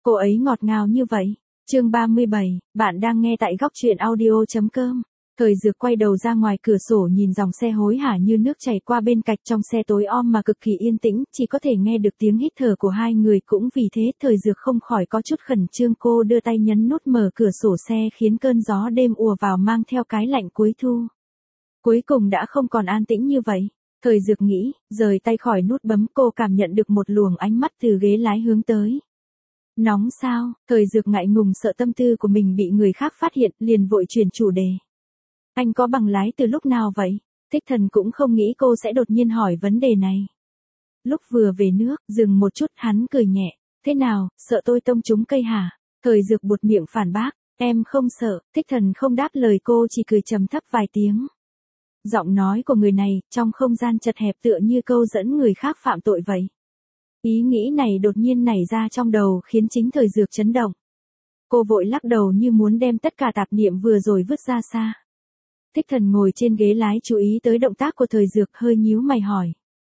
Cô ấy ngọt ngào như vậy. Chương 37, bạn đang nghe tại góc truyện audio.com. Thời Dược quay đầu ra ngoài cửa sổ nhìn dòng xe hối hả như nước chảy qua bên cạnh, trong xe tối om mà cực kỳ yên tĩnh, chỉ có thể nghe được tiếng hít thở của hai người, cũng vì thế Thời Dược không khỏi có chút khẩn trương. Cô đưa tay nhấn nút mở cửa sổ xe khiến cơn gió đêm ùa vào mang theo cái lạnh cuối thu. Cuối cùng đã không còn an tĩnh như vậy. Thời Dược nghĩ, rời tay khỏi nút bấm, cô cảm nhận được một luồng ánh mắt từ ghế lái hướng tới. Nóng sao? Thời Dược ngại ngùng sợ tâm tư của mình bị người khác phát hiện, liền vội chuyển chủ đề. Anh có bằng lái từ lúc nào vậy? Thích Thần cũng không nghĩ cô sẽ đột nhiên hỏi vấn đề này. Lúc vừa về nước, dừng một chút, hắn cười nhẹ. Thế nào, sợ tôi tông trúng cây hả? Thời Dược buột miệng phản bác. Em không sợ. Thích Thần không đáp lời cô, chỉ cười trầm thấp vài tiếng. Giọng nói của người này, trong không gian chật hẹp tựa như câu dẫn người khác phạm tội vậy. Ý nghĩ này đột nhiên nảy ra trong đầu khiến chính Thời Dược chấn động. Cô vội lắc đầu như muốn đem tất cả tạp niệm vừa rồi vứt ra xa. Thích Thần ngồi trên ghế lái chú ý tới động tác của Thời Dược, hơi nhíu mày hỏi.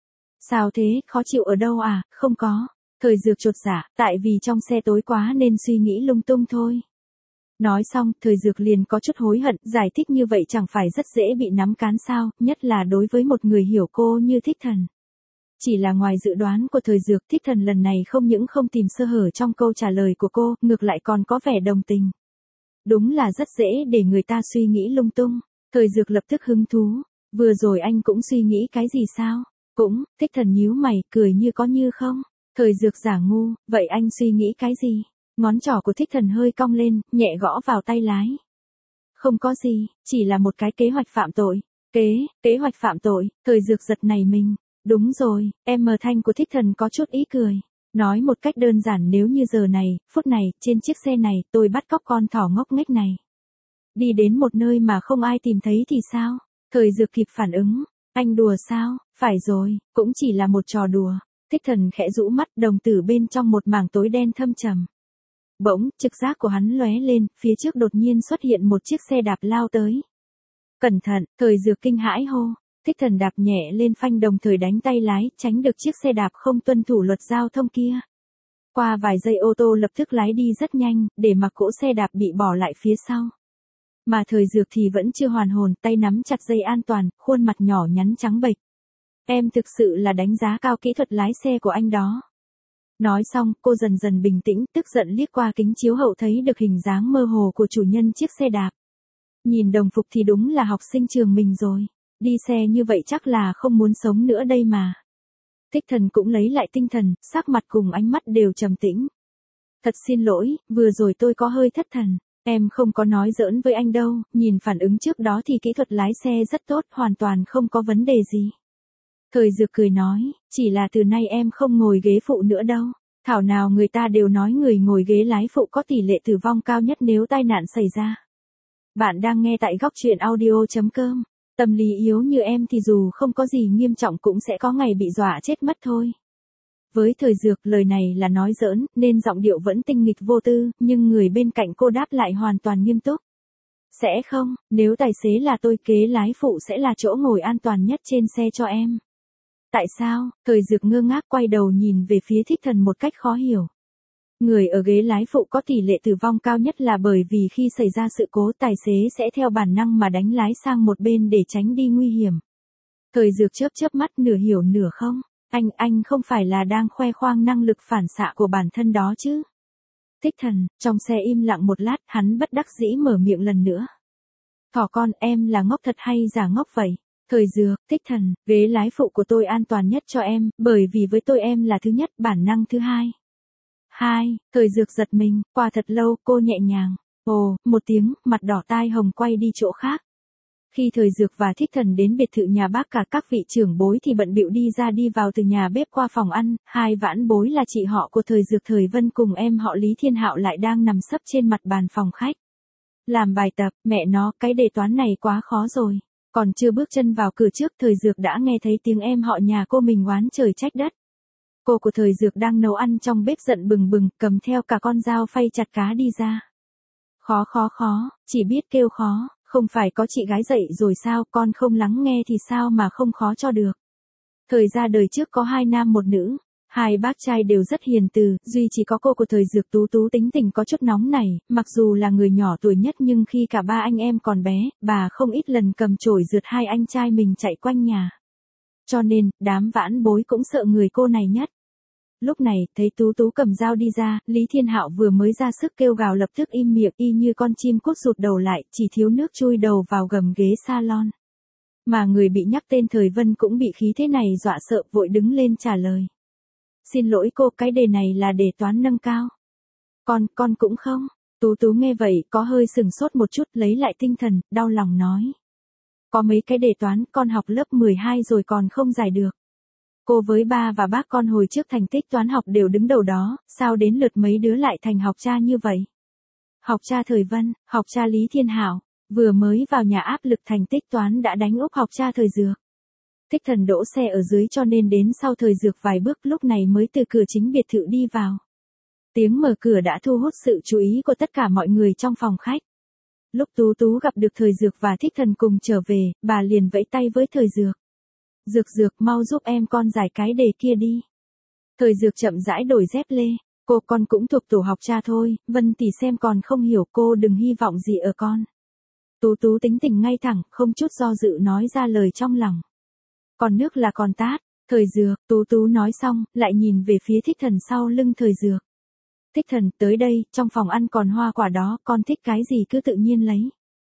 Sao thế, khó chịu ở đâu à? Không có. Thời Dược chột dạ, tại vì trong xe tối quá nên suy nghĩ lung tung thôi. Nói xong, Thời Dược liền có chút hối hận, giải thích như vậy chẳng phải rất dễ bị nắm cán sao, nhất là đối với một người hiểu cô như Thích Thần. Chỉ là ngoài dự đoán của Thời Dược, Thích Thần lần này không những không tìm sơ hở trong câu trả lời của cô, ngược lại còn có vẻ đồng tình. Đúng là rất dễ để người ta suy nghĩ lung tung. Thời Dược lập tức hứng thú. Vừa rồi anh cũng suy nghĩ cái gì sao? Cũng, Thích Thần nhíu mày, cười như có như không. Thời Dược giả ngu, vậy anh suy nghĩ cái gì? Ngón trỏ của Thích Thần hơi cong lên, nhẹ gõ vào tay lái. Không có gì, chỉ là một cái kế hoạch phạm tội. Kế hoạch phạm tội? Thời Dược giật nảy mình. Đúng rồi, thanh của Thích Thần có chút ý cười. Nói một cách đơn giản, nếu như giờ này, phút này, trên chiếc xe này, tôi bắt cóc con thỏ ngốc nghếch này. Đi đến một nơi mà không ai tìm thấy thì sao? Thời Dược kịp phản ứng. Anh đùa sao? Phải rồi, cũng chỉ là một trò đùa. Thích Thần khẽ rũ mắt, đồng tử bên trong một mảng tối đen thâm trầm. Bỗng, trực giác của hắn lóe lên, phía trước đột nhiên xuất hiện một chiếc xe đạp lao tới. Cẩn thận, Thời Dược kinh hãi hô. Thích Thần đạp nhẹ lên phanh, đồng thời đánh tay lái, tránh được chiếc xe đạp không tuân thủ luật giao thông kia. Qua vài giây ô tô lập tức lái đi rất nhanh, để mặc cỗ xe đạp bị bỏ lại phía sau. Mà Thời Dược thì vẫn chưa hoàn hồn, tay nắm chặt dây an toàn, khuôn mặt nhỏ nhắn trắng bệch. Em thực sự là đánh giá cao kỹ thuật lái xe của anh đó. Nói xong, cô dần dần bình tĩnh, tức giận liếc qua kính chiếu hậu thấy được hình dáng mơ hồ của chủ nhân chiếc xe đạp. Nhìn đồng phục thì đúng là học sinh trường mình rồi. Đi xe như vậy chắc là không muốn sống nữa đây mà. Thích Thần cũng lấy lại tinh thần, sắc mặt cùng ánh mắt đều trầm tĩnh. Thật xin lỗi, vừa rồi tôi có hơi thất thần. Em không có nói giỡn với anh đâu, nhìn phản ứng trước đó thì kỹ thuật lái xe rất tốt, hoàn toàn không có vấn đề gì. Thời Dược cười nói, chỉ là từ nay em không ngồi ghế phụ nữa đâu. Thảo nào người ta đều nói người ngồi ghế lái phụ có tỷ lệ tử vong cao nhất nếu tai nạn xảy ra. Bạn đang nghe tại góc truyện audio.com. Tâm lý yếu như em thì dù không có gì nghiêm trọng cũng sẽ có ngày bị dọa chết mất thôi. Với Thời Dược, lời này là nói giỡn, nên giọng điệu vẫn tinh nghịch vô tư, nhưng người bên cạnh cô đáp lại hoàn toàn nghiêm túc. Sẽ không, nếu tài xế là tôi, ghế lái phụ sẽ là chỗ ngồi an toàn nhất trên xe cho em. Tại sao? Thời Dược ngơ ngác quay đầu nhìn về phía Thích Thần một cách khó hiểu. Người ở ghế lái phụ có tỷ lệ tử vong cao nhất là bởi vì khi xảy ra sự cố, tài xế sẽ theo bản năng mà đánh lái sang một bên để tránh đi nguy hiểm. Thời Dược chớp mắt, nửa hiểu nửa không. Anh không phải là đang khoe khoang năng lực phản xạ của bản thân đó chứ? Thích Thần, trong xe im lặng một lát, hắn bất đắc dĩ mở miệng lần nữa. Thỏ con, em là ngốc thật hay giả ngốc vậy? Thời Dược, Thích Thần, ghế lái phụ của tôi an toàn nhất cho em, bởi vì với tôi em là thứ nhất, bản năng thứ hai. Thời Dược giật mình, qua thật lâu, cô nhẹ nhàng. Ồ, một tiếng, mặt đỏ tai hồng quay đi chỗ khác. Khi Thời Dược và Thích Thần đến biệt thự nhà bác cả, các vị trưởng bối thì bận bịu đi ra đi vào từ nhà bếp qua phòng ăn, hai vãn bối là chị họ của Thời Dược Thời Vân cùng em họ Lý Thiên Hạo lại đang nằm sấp trên mặt bàn phòng khách. Làm bài tập, mẹ nó, cái đề toán này quá khó rồi. Còn chưa bước chân vào cửa trước, Thời Dược đã nghe thấy tiếng em họ nhà cô mình oán trời trách đất. Cô của Thời Dược đang nấu ăn trong bếp giận bừng bừng, cầm theo cả con dao phay chặt cá đi ra. Khó, chỉ biết kêu khó, không phải có chị gái dạy rồi sao, con không lắng nghe thì sao mà không khó cho được. Thời ra đời trước có 2 nam 1 nữ, Hai bác trai đều rất hiền từ, duy chỉ có cô của thời Dược Tú Tú tính tình có chút nóng nảy, mặc dù là người nhỏ tuổi nhất nhưng khi cả ba anh em còn bé, bà không ít lần cầm chổi rượt hai anh trai mình chạy quanh nhà. Cho nên, đám vãn bối cũng sợ người cô này nhất. Lúc này, thấy Tú Tú cầm dao đi ra, Lý Thiên Hạo vừa mới ra sức kêu gào lập tức im miệng y như con chim cút rụt đầu lại, chỉ thiếu nước chui đầu vào gầm ghế salon. Mà người bị nhắc tên Thời Vân cũng bị khí thế này dọa sợ vội đứng lên trả lời. Xin lỗi cô, cái đề này là đề toán nâng cao. Con cũng không. Tú Tú nghe vậy có hơi sừng sốt một chút lấy lại tinh thần, đau lòng nói. Có mấy cái đề toán con học lớp 12 rồi còn không giải được. Cô với ba và bác con hồi trước thành tích toán học đều đứng đầu đó, sao đến lượt mấy đứa lại thành học cha như vậy? Học cha Thời Vân, học cha Lý Thiên Hạo, vừa mới vào nhà áp lực thành tích toán đã đánh úp học cha Thời Dược. Thích Thần đỗ xe ở dưới cho nên đến sau Thời Dược vài bước lúc này mới từ cửa chính biệt thự đi vào. Tiếng mở cửa đã thu hút sự chú ý của tất cả mọi người trong phòng khách. Lúc Tú Tú gặp được Thời Dược và Thích Thần cùng trở về, bà liền vẫy tay với Thời Dược. Dược mau giúp em con giải cái đề kia đi. Thời Dược chậm rãi đổi dép lê. Con cũng thuộc tổ học cha thôi, Vân tỷ xem còn không hiểu cô đừng hy vọng gì ở con. Tú Tú tính tình ngay thẳng, không chút do dự nói ra lời trong lòng. Còn nước là còn tát. Thời Dược, Tú Tú nói xong, lại nhìn về phía Thích Thần sau lưng Thời Dược. Thích Thần, tới đây, trong phòng ăn còn hoa quả đó, con thích cái gì cứ tự nhiên lấy.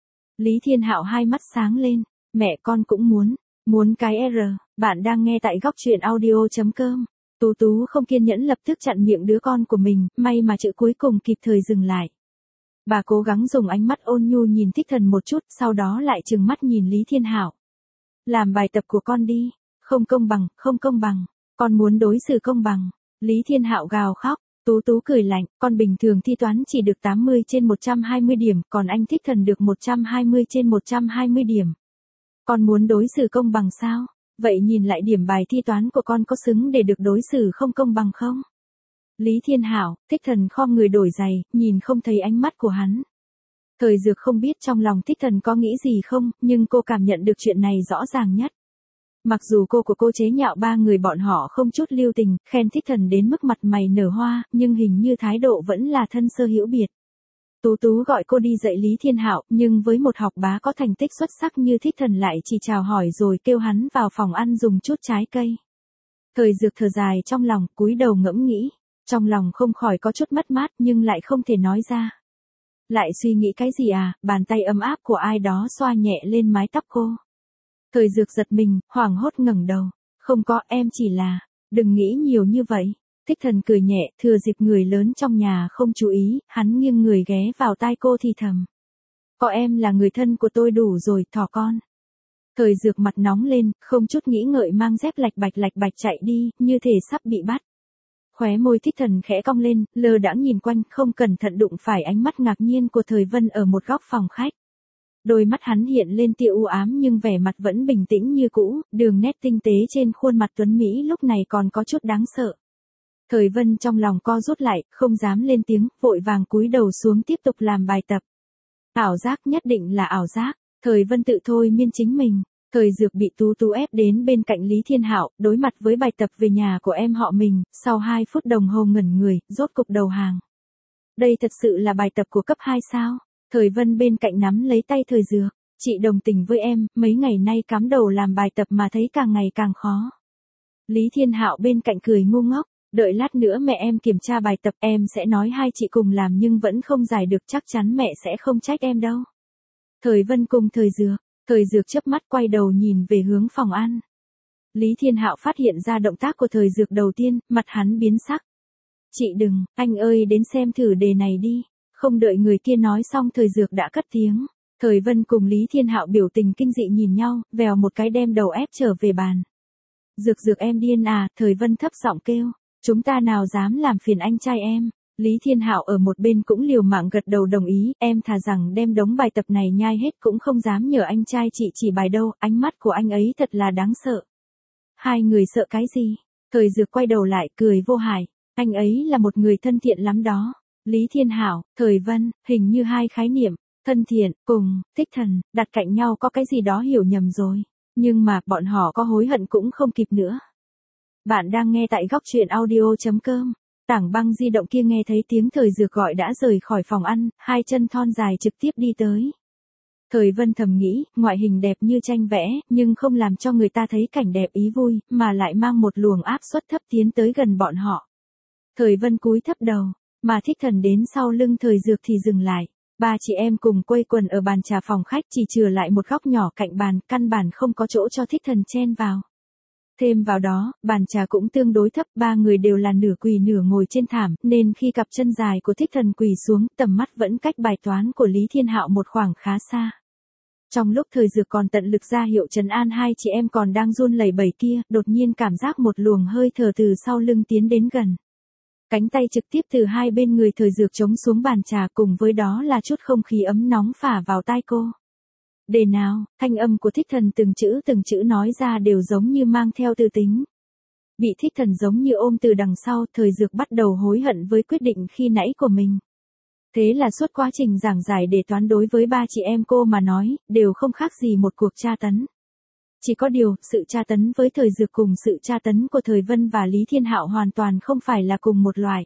Lý Thiên Hạo hai mắt sáng lên, mẹ con cũng muốn cái R, bạn đang nghe tại góc truyện audio.com. Tú Tú không kiên nhẫn lập tức chặn miệng đứa con của mình, may mà chữ cuối cùng kịp thời dừng lại. Bà cố gắng dùng ánh mắt ôn nhu nhìn Thích Thần một chút, sau đó lại trừng mắt nhìn Lý Thiên Hạo. Làm bài tập của con đi, không công bằng, con muốn đối xử công bằng. Lý Thiên Hạo gào khóc. Tú Tú cười lạnh, con bình thường thi toán chỉ được 80 trên 120 điểm, còn anh Thích Thần được 120 trên 120 điểm. Con muốn đối xử công bằng sao? Vậy nhìn lại điểm bài thi toán của con có xứng để được đối xử không công bằng không? Lý Thiên Hạo, Thích Thần khom người đổi giày, nhìn không thấy ánh mắt của hắn. Thời Dược không biết trong lòng Thích Thần có nghĩ gì không, nhưng cô cảm nhận được chuyện này rõ ràng nhất. Mặc dù cô của cô chế nhạo ba người bọn họ không chút lưu tình, khen Thích Thần đến mức mặt mày nở hoa, nhưng hình như thái độ vẫn là thân sơ hữu biệt. Tú Tú gọi cô đi dạy Lý Thiên Hạo, nhưng với một học bá có thành tích xuất sắc như Thích Thần lại chỉ chào hỏi rồi kêu hắn vào phòng ăn dùng chút trái cây. Thời Dược thở dài trong lòng, cúi đầu ngẫm nghĩ, trong lòng không khỏi có chút mất mát nhưng lại không thể nói ra. Lại suy nghĩ cái gì à, bàn tay ấm áp của ai đó xoa nhẹ lên mái tóc cô. Thời Dược giật mình, hoảng hốt ngẩng đầu. Không có, em chỉ là, đừng nghĩ nhiều như vậy. Thích Thần cười nhẹ, thừa dịp người lớn trong nhà không chú ý, hắn nghiêng người ghé vào tai cô thì thầm. Có em là người thân của tôi đủ rồi, thỏ con. Thời Dược mặt nóng lên, không chút nghĩ ngợi mang dép lạch bạch chạy đi, như thể sắp bị bắt. Khóe môi Thích Thần khẽ cong lên, lơ đãng nhìn quanh, không cẩn thận đụng phải ánh mắt ngạc nhiên của Thời Vân ở một góc phòng khách. Đôi mắt hắn hiện lên tia u ám nhưng vẻ mặt vẫn bình tĩnh như cũ, đường nét tinh tế trên khuôn mặt tuấn Mỹ lúc này còn có chút đáng sợ. Thời Vân trong lòng co rút lại, không dám lên tiếng, vội vàng cúi đầu xuống tiếp tục làm bài tập. Ảo giác, nhất định là ảo giác. Thời Vân tự thôi miên chính mình. Thời Dược bị Tú Tú ép đến bên cạnh Lý Thiên Hạo, đối mặt với bài tập về nhà của em họ mình, sau 2 phút đồng hồ ngẩn người, rốt cục đầu hàng. Đây thật sự là bài tập của cấp 2 sao? Thời Vân bên cạnh nắm lấy tay Thời Dược. Chị đồng tình với em, mấy ngày nay cắm đầu làm bài tập mà thấy càng ngày càng khó. Lý Thiên Hạo bên cạnh cười ngu ngốc. Đợi lát nữa mẹ em kiểm tra bài tập em sẽ nói hai chị cùng làm nhưng vẫn không giải được chắc chắn mẹ sẽ không trách em đâu. Thời Vân cùng Thời Dược chớp mắt quay đầu nhìn về hướng phòng ăn. Lý Thiên Hạo phát hiện ra động tác của Thời Dược đầu tiên, mặt hắn biến sắc. Chị đừng, anh ơi đến xem thử đề này đi. Không đợi người kia nói xong Thời Dược đã cất tiếng. Thời Vân cùng Lý Thiên Hạo biểu tình kinh dị nhìn nhau, vèo một cái đem đầu ép trở về bàn. Dược em điên à, Thời Vân thấp giọng kêu. Chúng ta nào dám làm phiền anh trai em. Lý Thiên Hạo ở một bên cũng liều mạng gật đầu đồng ý, em thà rằng đem đống bài tập này nhai hết cũng không dám nhờ anh trai chị chỉ bài đâu, ánh mắt của anh ấy thật là đáng sợ. Hai người sợ cái gì? Thời Dược quay đầu lại cười vô hại, anh ấy là một người thân thiện lắm đó. Lý Thiên Hạo, Thời Vân, hình như hai khái niệm, thân thiện, cùng, Thích Thần, đặt cạnh nhau có cái gì đó hiểu nhầm rồi. Nhưng mà, bọn họ có hối hận cũng không kịp nữa. Bạn đang nghe tại góc chuyện audio.com. Tảng băng di động kia nghe thấy tiếng Thời Dược gọi đã rời khỏi phòng ăn, hai chân thon dài trực tiếp đi tới. Thời Vân thầm nghĩ, ngoại hình đẹp như tranh vẽ, nhưng không làm cho người ta thấy cảnh đẹp ý vui, mà lại mang một luồng áp suất thấp tiến tới gần bọn họ. Thời Vân cúi thấp đầu, mà Thích Thần đến sau lưng Thời Dược thì dừng lại. Ba chị em cùng quây quần ở bàn trà phòng khách, chỉ chừa lại một góc nhỏ cạnh bàn, căn bản không có chỗ cho Thích Thần chen vào. Thêm vào đó, bàn trà cũng tương đối thấp, ba người đều là nửa quỳ nửa ngồi trên thảm, nên khi cặp chân dài của Thích Thần quỳ xuống, tầm mắt vẫn cách bài toán của Lý Thiên Hạo một khoảng khá xa. Trong lúc Thời Dược còn tận lực ra hiệu trấn an hai chị em còn đang run lẩy bẩy kia, đột nhiên cảm giác một luồng hơi thở từ sau lưng tiến đến gần. Cánh tay trực tiếp từ hai bên người Thời Dược chống xuống bàn trà, cùng với đó là chút không khí ấm nóng phả vào tai cô. Để nào, thanh âm của Thích Thần từng chữ nói ra đều giống như mang theo tư tính. Bị Thích Thần giống như ôm từ đằng sau, Thời Dược bắt đầu hối hận với quyết định khi nãy của mình. Thế là suốt quá trình giảng giải đề toán đối với ba chị em cô mà nói, đều không khác gì một cuộc tra tấn. Chỉ có điều, sự tra tấn với Thời Dược cùng sự tra tấn của Thời Vân và Lý Thiên Hạo hoàn toàn không phải là cùng một loại.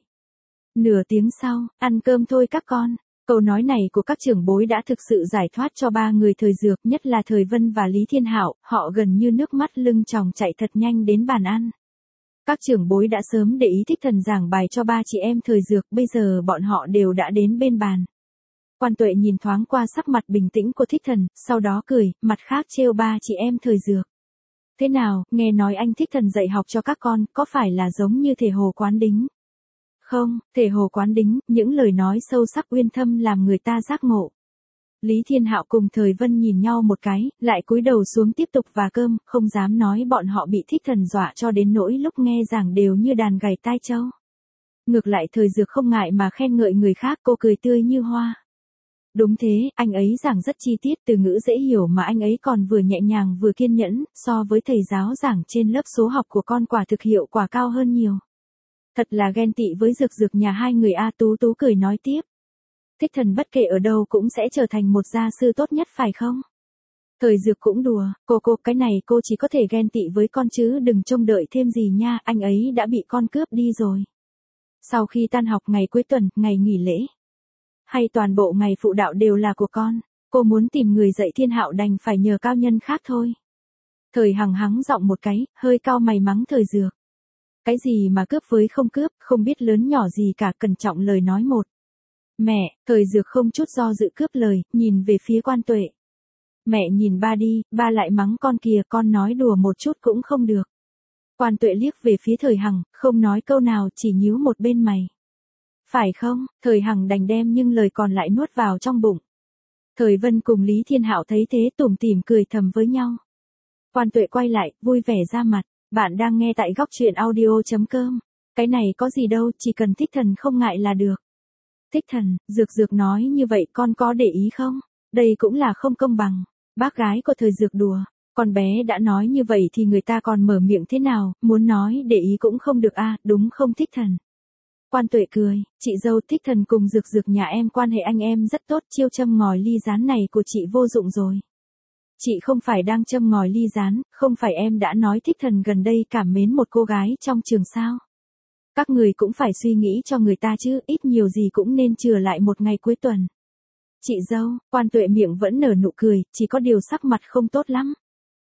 Nửa tiếng sau, ăn cơm thôi các con. Câu nói này của các trưởng bối đã thực sự giải thoát cho ba người Thời Dược, nhất là Thời Vân và Lý Thiên Hạo, họ gần như nước mắt lưng tròng chạy thật nhanh đến bàn ăn. Các trưởng bối đã sớm để ý Thích Thần giảng bài cho ba chị em Thời Dược, bây giờ bọn họ đều đã đến bên bàn. Quan Tuệ nhìn thoáng qua sắc mặt bình tĩnh của Thích Thần, sau đó cười, mặt khác trêu ba chị em Thời Dược. Thế nào, nghe nói anh Thích Thần dạy học cho các con, có phải là giống như Thể Hồ Quán Đính? Không, Thể Hồ Quán Đính, những lời nói sâu sắc uyên thâm làm người ta giác ngộ. Lý Thiên Hạo cùng Thời Vân nhìn nhau một cái, lại cúi đầu xuống tiếp tục vả cơm, không dám nói bọn họ bị Thích Thần dọa cho đến nỗi lúc nghe giảng đều như đàn gảy tai trâu. Ngược lại Thời Dược không ngại mà khen ngợi người khác, cô cười tươi như hoa. Đúng thế, anh ấy giảng rất chi tiết, từ ngữ dễ hiểu mà anh ấy còn vừa nhẹ nhàng vừa kiên nhẫn, so với thầy giáo giảng trên lớp số học của con quả thực hiệu quả cao hơn nhiều. Thật là ghen tị với Dược Dược nhà hai người a. Tú Tú cười nói tiếp. Thích Thần bất kể ở đâu cũng sẽ trở thành một gia sư tốt nhất phải không? Thời Dược cũng đùa, cô cái này cô chỉ có thể ghen tị với con chứ đừng trông đợi thêm gì nha, anh ấy đã bị con cướp đi rồi. Sau khi tan học ngày cuối tuần, ngày nghỉ lễ, hay toàn bộ ngày phụ đạo đều là của con, cô muốn tìm người dạy Thiên Hạo đành phải nhờ cao nhân khác thôi. Thời Hằng hắng giọng một cái, hơi cau mày mắng Thời Dược. Cái gì mà cướp với không cướp, không biết lớn nhỏ gì cả, cẩn trọng lời nói một. Mẹ, Thời Dược không chút do dự cướp lời, nhìn về phía Quan Tuệ. Mẹ nhìn ba đi, ba lại mắng con kìa, con nói đùa một chút cũng không được. Quan Tuệ liếc về phía Thời Hằng, không nói câu nào, chỉ nhíu một bên mày. Phải không? Thời Hằng đành đem nhưng lời còn lại nuốt vào trong bụng. Thời Vân cùng Lý Thiên Hạo thấy thế tủm tỉm cười thầm với nhau. Quan Tuệ quay lại, vui vẻ ra mặt. Bạn đang nghe tại góc chuyện audio.com. Cái này có gì đâu, chỉ cần Thích Thần không ngại là được. Thích Thần, Dược nói như vậy con có để ý không? Đây cũng là không công bằng. Bác gái của Thời Dược đùa. Con bé đã nói như vậy thì người ta còn mở miệng thế nào, muốn nói để ý cũng không được a, đúng không Thích Thần? Quan Tuệ cười, chị dâu Thích Thần cùng Dược nhà em quan hệ anh em rất tốt, chiêu châm ngòi ly rán này của chị vô dụng rồi. Chị không phải đang châm ngòi ly rán, không phải em đã nói Thích Thần gần đây cảm mến một cô gái trong trường sao? Các người cũng phải suy nghĩ cho người ta chứ, ít nhiều gì cũng nên chừa lại một ngày cuối tuần. Chị dâu, Quan Tuệ miệng vẫn nở nụ cười, chỉ có điều sắc mặt không tốt lắm.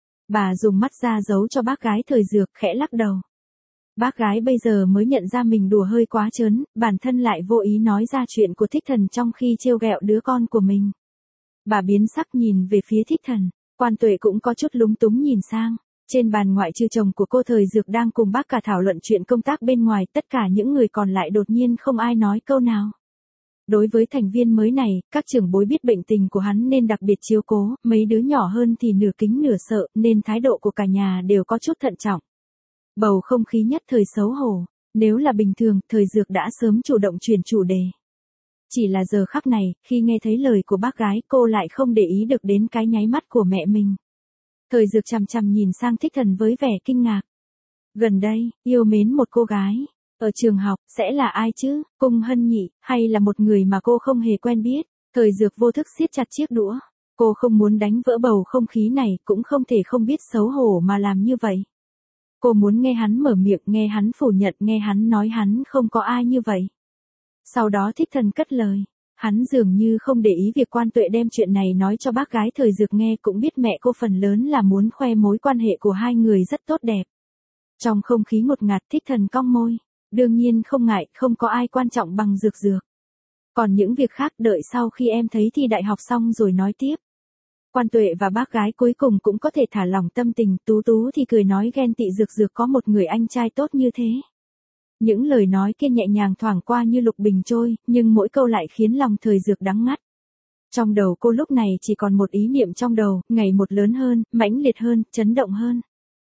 Bà dùng mắt ra giấu cho bác gái Thời Dược, khẽ lắc đầu. Bác gái bây giờ mới nhận ra mình đùa hơi quá trớn, bản thân lại vô ý nói ra chuyện của Thích Thần trong khi trêu ghẹo đứa con của mình. Bà biến sắc nhìn về phía Thích Thần, Quan Tuệ cũng có chút lúng túng nhìn sang. Trên bàn ngoại trừ chồng của cô Thời Dược đang cùng bác cả thảo luận chuyện công tác bên ngoài, tất cả những người còn lại đột nhiên không ai nói câu nào. Đối với thành viên mới này, các trưởng bối biết bệnh tình của hắn nên đặc biệt chiếu cố, mấy đứa nhỏ hơn thì nửa kính nửa sợ, nên thái độ của cả nhà đều có chút thận trọng. Bầu không khí nhất thời xấu hổ, nếu là bình thường, Thời Dược đã sớm chủ động chuyển chủ đề. Chỉ là giờ khắc này, khi nghe thấy lời của bác gái, cô lại không để ý được đến cái nháy mắt của mẹ mình. Thời Dược chằm chằm nhìn sang Thích Thần với vẻ kinh ngạc. Gần đây, yêu mến một cô gái, ở trường học, sẽ là ai chứ, Cung Hân nhỉ, hay là một người mà cô không hề quen biết? Thời Dược vô thức siết chặt chiếc đũa. Cô không muốn đánh vỡ bầu không khí này, cũng không thể không biết xấu hổ mà làm như vậy. Cô muốn nghe hắn mở miệng, nghe hắn phủ nhận, nghe hắn nói hắn không có ai như vậy. Sau đó Thích Thần cất lời. Hắn dường như không để ý việc Quan Tuệ đem chuyện này nói cho bác gái Thời Dược nghe, cũng biết mẹ cô phần lớn là muốn khoe mối quan hệ của hai người rất tốt đẹp. Trong không khí ngột ngạt, Thích Thần cong môi. Đương nhiên không ngại, không có ai quan trọng bằng Dược Dược. Còn những việc khác đợi sau khi em thấy thi đại học xong rồi nói tiếp. Quan Tuệ và bác gái cuối cùng cũng có thể thả lỏng tâm tình, Tú Tú thì cười nói ghen tị Dược Dược có một người anh trai tốt như thế. Những lời nói kia nhẹ nhàng thoảng qua như lục bình trôi, nhưng mỗi câu lại khiến lòng Thời Dược đắng ngắt. Trong đầu cô lúc này chỉ còn một ý niệm trong đầu, ngày một lớn hơn, mãnh liệt hơn, chấn động hơn.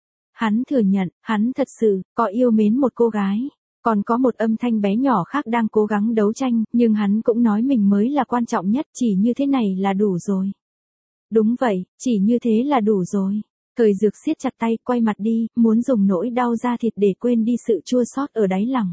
Hắn thừa nhận, hắn thật sự có yêu mến một cô gái. Còn có một âm thanh bé nhỏ khác đang cố gắng đấu tranh, nhưng hắn cũng nói mình mới là quan trọng nhất, chỉ như thế này là đủ rồi. Đúng vậy, chỉ như thế là đủ rồi. Thời Dược siết chặt tay, quay mặt đi, muốn dùng nỗi đau da thịt để quên đi sự chua xót ở đáy lòng.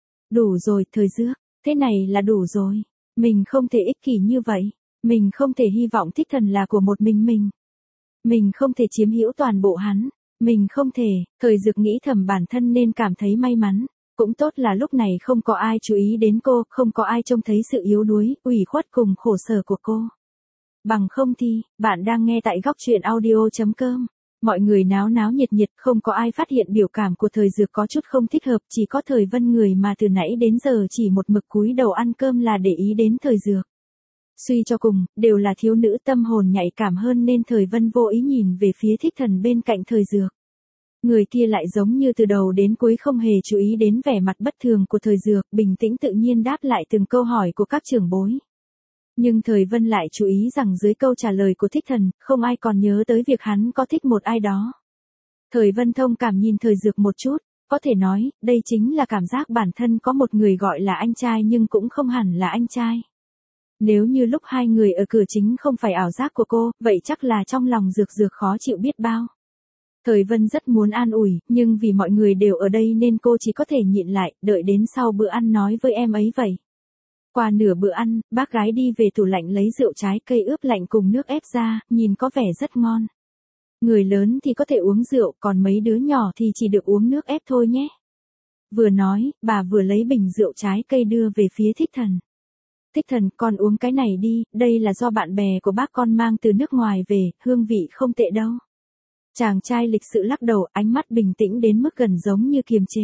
Đủ rồi, Thời Dược, thế này là đủ rồi. Mình không thể ích kỷ như vậy. Mình không thể hy vọng Thích Thần là của một mình. Mình không thể chiếm hữu toàn bộ hắn. Mình không thể. Thời Dược nghĩ thầm bản thân nên cảm thấy may mắn. Cũng tốt là lúc này không có ai chú ý đến cô, không có ai trông thấy sự yếu đuối, ủy khuất cùng khổ sở của cô. Bằng không thì, bạn đang nghe tại góc truyện audio.com. Mọi người náo náo nhiệt nhiệt, không có ai phát hiện biểu cảm của Thời Dược có chút không thích hợp, chỉ có Thời Vân người mà từ nãy đến giờ chỉ một mực cúi đầu ăn cơm là để ý đến Thời Dược. Suy cho cùng, đều là thiếu nữ tâm hồn nhạy cảm hơn nên Thời Vân vô ý nhìn về phía Thích Thần bên cạnh Thời Dược. Người kia lại giống như từ đầu đến cuối không hề chú ý đến vẻ mặt bất thường của Thời Dược, bình tĩnh tự nhiên đáp lại từng câu hỏi của các trưởng bối. Nhưng Thời Vân lại chú ý rằng dưới câu trả lời của Thích Thần, không ai còn nhớ tới việc hắn có thích một ai đó. Thời Vân thông cảm nhìn Thời Dược một chút, có thể nói, đây chính là cảm giác bản thân có một người gọi là anh trai nhưng cũng không hẳn là anh trai. Nếu như lúc hai người ở cửa chính không phải ảo giác của cô, vậy chắc là trong lòng Dược Dược khó chịu biết bao. Thời Vân rất muốn an ủi, nhưng vì mọi người đều ở đây nên cô chỉ có thể nhịn lại, đợi đến sau bữa ăn nói với em ấy vậy. Qua nửa bữa ăn, bác gái đi về tủ lạnh lấy rượu trái cây ướp lạnh cùng nước ép ra, nhìn có vẻ rất ngon. Người lớn thì có thể uống rượu, còn mấy đứa nhỏ thì chỉ được uống nước ép thôi nhé. Vừa nói, bà vừa lấy bình rượu trái cây đưa về phía Thích Thần. Thích Thần, con uống cái này đi, đây là do bạn bè của bác con mang từ nước ngoài về, hương vị không tệ đâu. Chàng trai lịch sự lắc đầu, ánh mắt bình tĩnh đến mức gần giống như kiềm chế.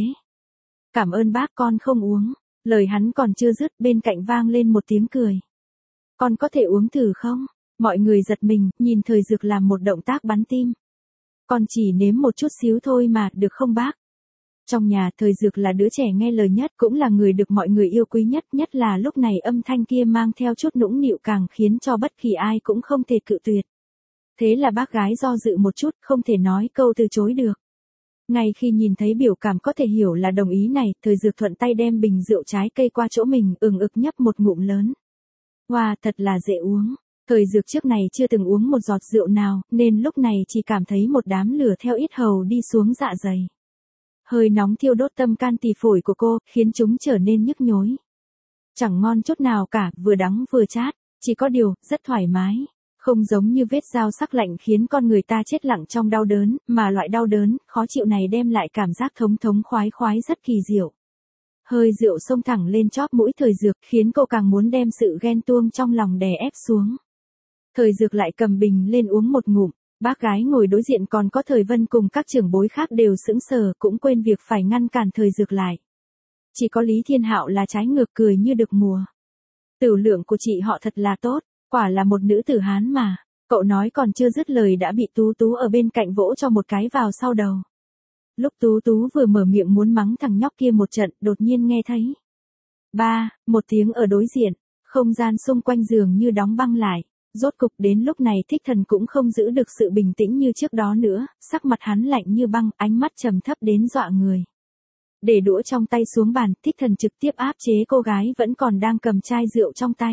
Cảm ơn bác, con không uống. Lời hắn còn chưa dứt, bên cạnh vang lên một tiếng cười. Con có thể uống thử không? Mọi người giật mình, nhìn Thời Dược làm một động tác bắn tim. Con chỉ nếm một chút xíu thôi mà, được không bác? Trong nhà, Thời Dược là đứa trẻ nghe lời nhất, cũng là người được mọi người yêu quý nhất, nhất là lúc này âm thanh kia mang theo chút nũng nịu càng khiến cho bất kỳ ai cũng không thể cự tuyệt. Thế là bác gái do dự một chút, không thể nói câu từ chối được. Ngay khi nhìn thấy biểu cảm có thể hiểu là đồng ý này, Thời Dược thuận tay đem bình rượu trái cây qua chỗ mình, ừng ực nhấp một ngụm lớn. Wow, thật là dễ uống. Thời Dược trước này chưa từng uống một giọt rượu nào, nên lúc này chỉ cảm thấy một đám lửa theo yết hầu đi xuống dạ dày. Hơi nóng thiêu đốt tâm can tỳ phổi của cô, khiến chúng trở nên nhức nhối. Chẳng ngon chút nào cả, vừa đắng vừa chát, chỉ có điều, rất thoải mái. Không giống như vết dao sắc lạnh khiến con người ta chết lặng trong đau đớn, mà loại đau đớn, khó chịu này đem lại cảm giác thống thống khoái khoái rất kỳ diệu. Hơi rượu xông thẳng lên chóp mũi Thời Dược, khiến cô càng muốn đem sự ghen tuông trong lòng đè ép xuống. Thời Dược lại cầm bình lên uống một ngụm, bác gái ngồi đối diện còn có Thời Vân cùng các trưởng bối khác đều sững sờ, cũng quên việc phải ngăn cản Thời Dược lại. Chỉ có Lý Thiên Hạo là trái ngược cười như được mùa. Tửu lượng của chị họ thật là tốt. Quả là một nữ tử Hán mà. Cậu nói còn chưa dứt lời đã bị Tú Tú ở bên cạnh vỗ cho một cái vào sau đầu. Lúc Tú Tú vừa mở miệng muốn mắng thằng nhóc kia một trận, đột nhiên nghe thấy. Ba, một tiếng ở đối diện, không gian xung quanh giường như đóng băng lại. Rốt cục đến lúc này Thích Thần cũng không giữ được sự bình tĩnh như trước đó nữa, sắc mặt hắn lạnh như băng, ánh mắt trầm thấp đến dọa người. Để đũa trong tay xuống bàn, Thích Thần trực tiếp áp chế cô gái vẫn còn đang cầm chai rượu trong tay.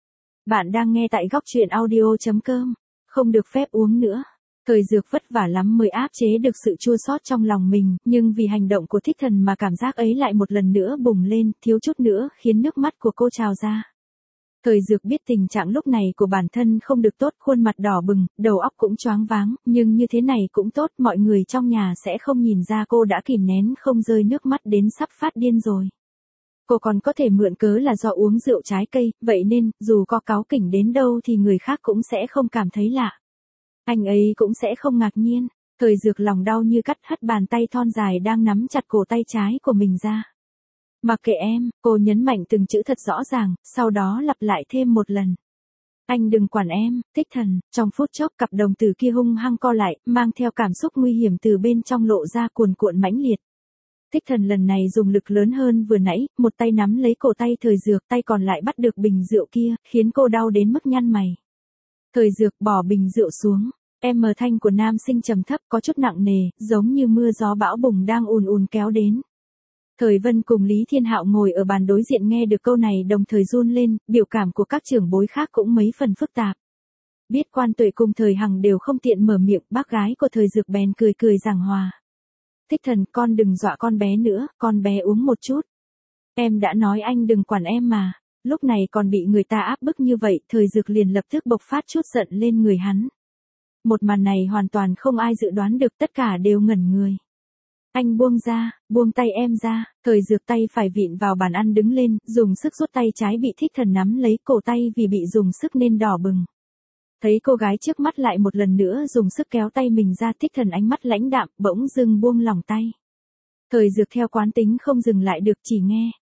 Bạn đang nghe tại góc truyện audio.com, không được phép uống nữa. Thời Dược vất vả lắm mới áp chế được sự chua xót trong lòng mình, nhưng vì hành động của Thích Thần mà cảm giác ấy lại một lần nữa bùng lên, thiếu chút nữa khiến nước mắt của cô trào ra. Thời Dược biết tình trạng lúc này của bản thân không được tốt, khuôn mặt đỏ bừng, đầu óc cũng choáng váng, nhưng như thế này cũng tốt, mọi người trong nhà sẽ không nhìn ra cô đã kìm nén không rơi nước mắt đến sắp phát điên rồi. Cô còn có thể mượn cớ là do uống rượu trái cây, vậy nên, dù có cáu kỉnh đến đâu thì người khác cũng sẽ không cảm thấy lạ. Anh ấy cũng sẽ không ngạc nhiên. Thời Dược lòng đau như cắt, hất bàn tay thon dài đang nắm chặt cổ tay trái của mình ra. Mặc kệ em, cô nhấn mạnh từng chữ thật rõ ràng, sau đó lặp lại thêm một lần. Anh đừng quản em, Thích Thần. Trong phút chốc cặp đồng tử kia hung hăng co lại, mang theo cảm xúc nguy hiểm từ bên trong lộ ra cuồn cuộn mãnh liệt. Thích Thần lần này dùng lực lớn hơn vừa nãy, một tay nắm lấy cổ tay Thời Dược, tay còn lại bắt được bình rượu kia, khiến cô đau đến mức nhăn mày. Thời Dược bỏ bình rượu xuống. Em mờ thanh của nam sinh trầm thấp có chút nặng nề, giống như mưa gió bão bùng đang ùn ùn kéo đến. Thời Vân cùng Lý Thiên Hạo ngồi ở bàn đối diện nghe được câu này đồng thời run lên, biểu cảm của các trưởng bối khác cũng mấy phần phức tạp. Biết Quan Tuệ cùng Thời Hằng đều không tiện mở miệng, bác gái của Thời Dược bèn cười cười giảng hòa. Thích Thần, con đừng dọa con bé nữa, con bé uống một chút. Em đã nói anh đừng quản em mà. Lúc này còn bị người ta áp bức như vậy, Thời Dược liền lập tức bộc phát chút giận lên người hắn. Một màn này hoàn toàn không ai dự đoán được, tất cả đều ngẩn người. Anh buông ra, buông tay em ra. Thời Dược tay phải vịn vào bàn ăn đứng lên, dùng sức rút tay trái bị Thích Thần nắm lấy, cổ tay vì bị dùng sức nên đỏ bừng. Thấy cô gái trước mắt lại một lần nữa dùng sức kéo tay mình ra, Thích Thần ánh mắt lãnh đạm, bỗng dưng buông lỏng tay. Thời Dược theo quán tính không dừng lại được, chỉ nghe.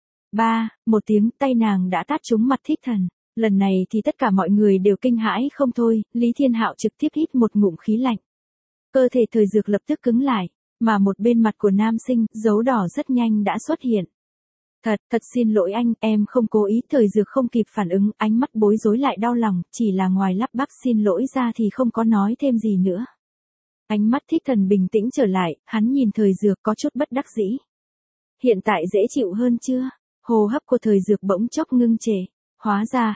Một tiếng, tay nàng đã tát trúng mặt Thích Thần. Lần này thì tất cả mọi người đều kinh hãi không thôi, Lý Thiên Hạo trực tiếp hít một ngụm khí lạnh. Cơ thể Thời Dược lập tức cứng lại, mà một bên mặt của nam sinh, dấu đỏ rất nhanh đã xuất hiện. Thật xin lỗi anh, em không cố ý. Thời Dược không kịp phản ứng, ánh mắt bối rối lại đau lòng, chỉ là ngoài lắp bắp xin lỗi ra thì không có nói thêm gì nữa. Ánh mắt Thích Thần bình tĩnh trở lại, hắn nhìn Thời Dược có chút bất đắc dĩ. Hiện tại dễ chịu hơn chưa? Hô hấp của Thời Dược bỗng chốc ngưng trệ. Hóa ra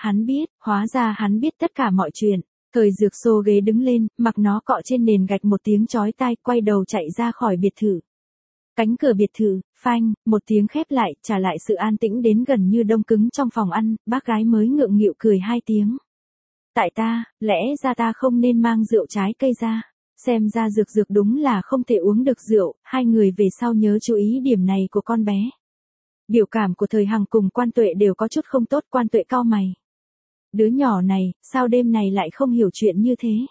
hắn biết tất cả mọi chuyện. Thời Dược xô ghế đứng lên, mặc nó cọ trên nền gạch một tiếng chói tai, quay đầu chạy ra khỏi biệt thự. Cánh cửa biệt thự, phanh, một tiếng khép lại, trả lại sự an tĩnh đến gần như đông cứng trong phòng ăn, bác gái mới ngượng nghịu cười 2 tiếng. Tại ta, lẽ ra ta không nên mang rượu trái cây ra. Xem ra Dược đúng là không thể uống được rượu, hai người về sau nhớ chú ý điểm này của con bé. Biểu cảm của Thời Hằng cùng Quan Tuệ đều có chút không tốt, Quan Tuệ cau mày. Đứa nhỏ này, sao đêm này lại không hiểu chuyện như thế?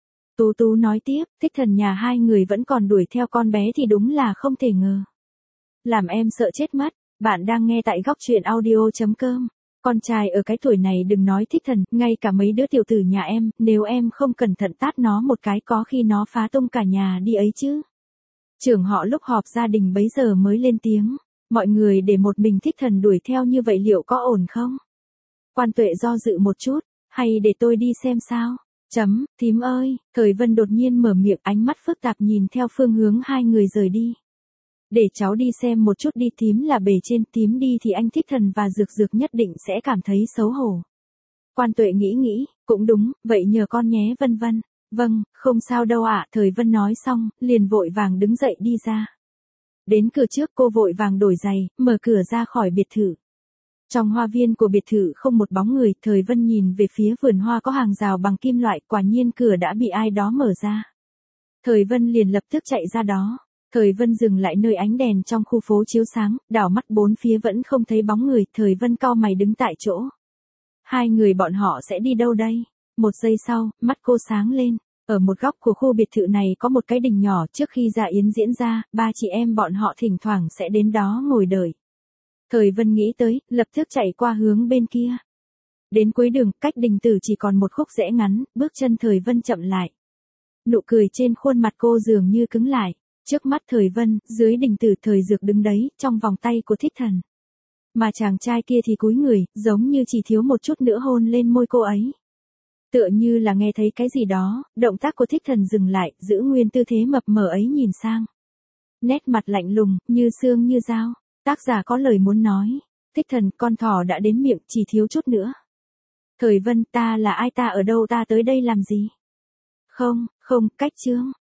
Tú nói tiếp, Thích Thần nhà hai người vẫn còn đuổi theo con bé thì đúng là không thể ngờ. Làm em sợ chết mất. Bạn đang nghe tại góc truyện audio.com. Con trai ở cái tuổi này đừng nói Thích Thần, ngay cả mấy đứa tiểu tử nhà em, nếu em không cẩn thận tát nó một cái có khi nó phá tung cả nhà đi ấy chứ. Trưởng họ lúc họp gia đình bấy giờ mới lên tiếng. Mọi người để một mình Thích Thần đuổi theo như vậy liệu có ổn không? Quan Tuệ do dự một chút, hay để tôi đi xem sao? Thím ơi, Thời Vân đột nhiên mở miệng, ánh mắt phức tạp nhìn theo phương hướng hai người rời đi. Để cháu đi xem một chút đi, thím là bề trên, thím đi thì anh Thích Thần và Dược nhất định sẽ cảm thấy xấu hổ. Quan Tuệ nghĩ, cũng đúng, vậy nhờ con nhé Vân. Vâng, không sao đâu ạ. Thời Vân nói xong, liền vội vàng đứng dậy đi ra. Đến cửa trước cô vội vàng đổi giày, mở cửa ra khỏi biệt thự. Trong hoa viên của biệt thự không một bóng người, Thời Vân nhìn về phía vườn hoa có hàng rào bằng kim loại, quả nhiên cửa đã bị ai đó mở ra. Thời Vân liền lập tức chạy ra đó. Thời Vân dừng lại nơi ánh đèn trong khu phố chiếu sáng, đảo mắt bốn phía vẫn không thấy bóng người, Thời Vân cau mày đứng tại chỗ. Hai người bọn họ sẽ đi đâu đây? Một giây sau, mắt cô sáng lên. Ở một góc của khu biệt thự này có một cái đình nhỏ, trước khi dạ yến diễn ra, ba chị em bọn họ thỉnh thoảng sẽ đến đó ngồi đợi. Thời Vân nghĩ tới, lập tức chạy qua hướng bên kia. Đến cuối đường, cách đình tử chỉ còn một khúc rẽ ngắn, bước chân Thời Vân chậm lại. Nụ cười trên khuôn mặt cô dường như cứng lại. Trước mắt Thời Vân, dưới đình tử Thời Dược đứng đấy, trong vòng tay của Thích Thần. Mà chàng trai kia thì cúi người, giống như chỉ thiếu một chút nữa hôn lên môi cô ấy. Tựa như là nghe thấy cái gì đó, động tác của Thích Thần dừng lại, giữ nguyên tư thế mập mờ ấy nhìn sang. Nét mặt lạnh lùng, như xương như dao. Tác giả có lời muốn nói. Thích Thần, con thỏ đã đến miệng, chỉ thiếu chút nữa. Thời Vân, ta là ai, ta ở đâu, ta tới đây làm gì? Không, cách Trương.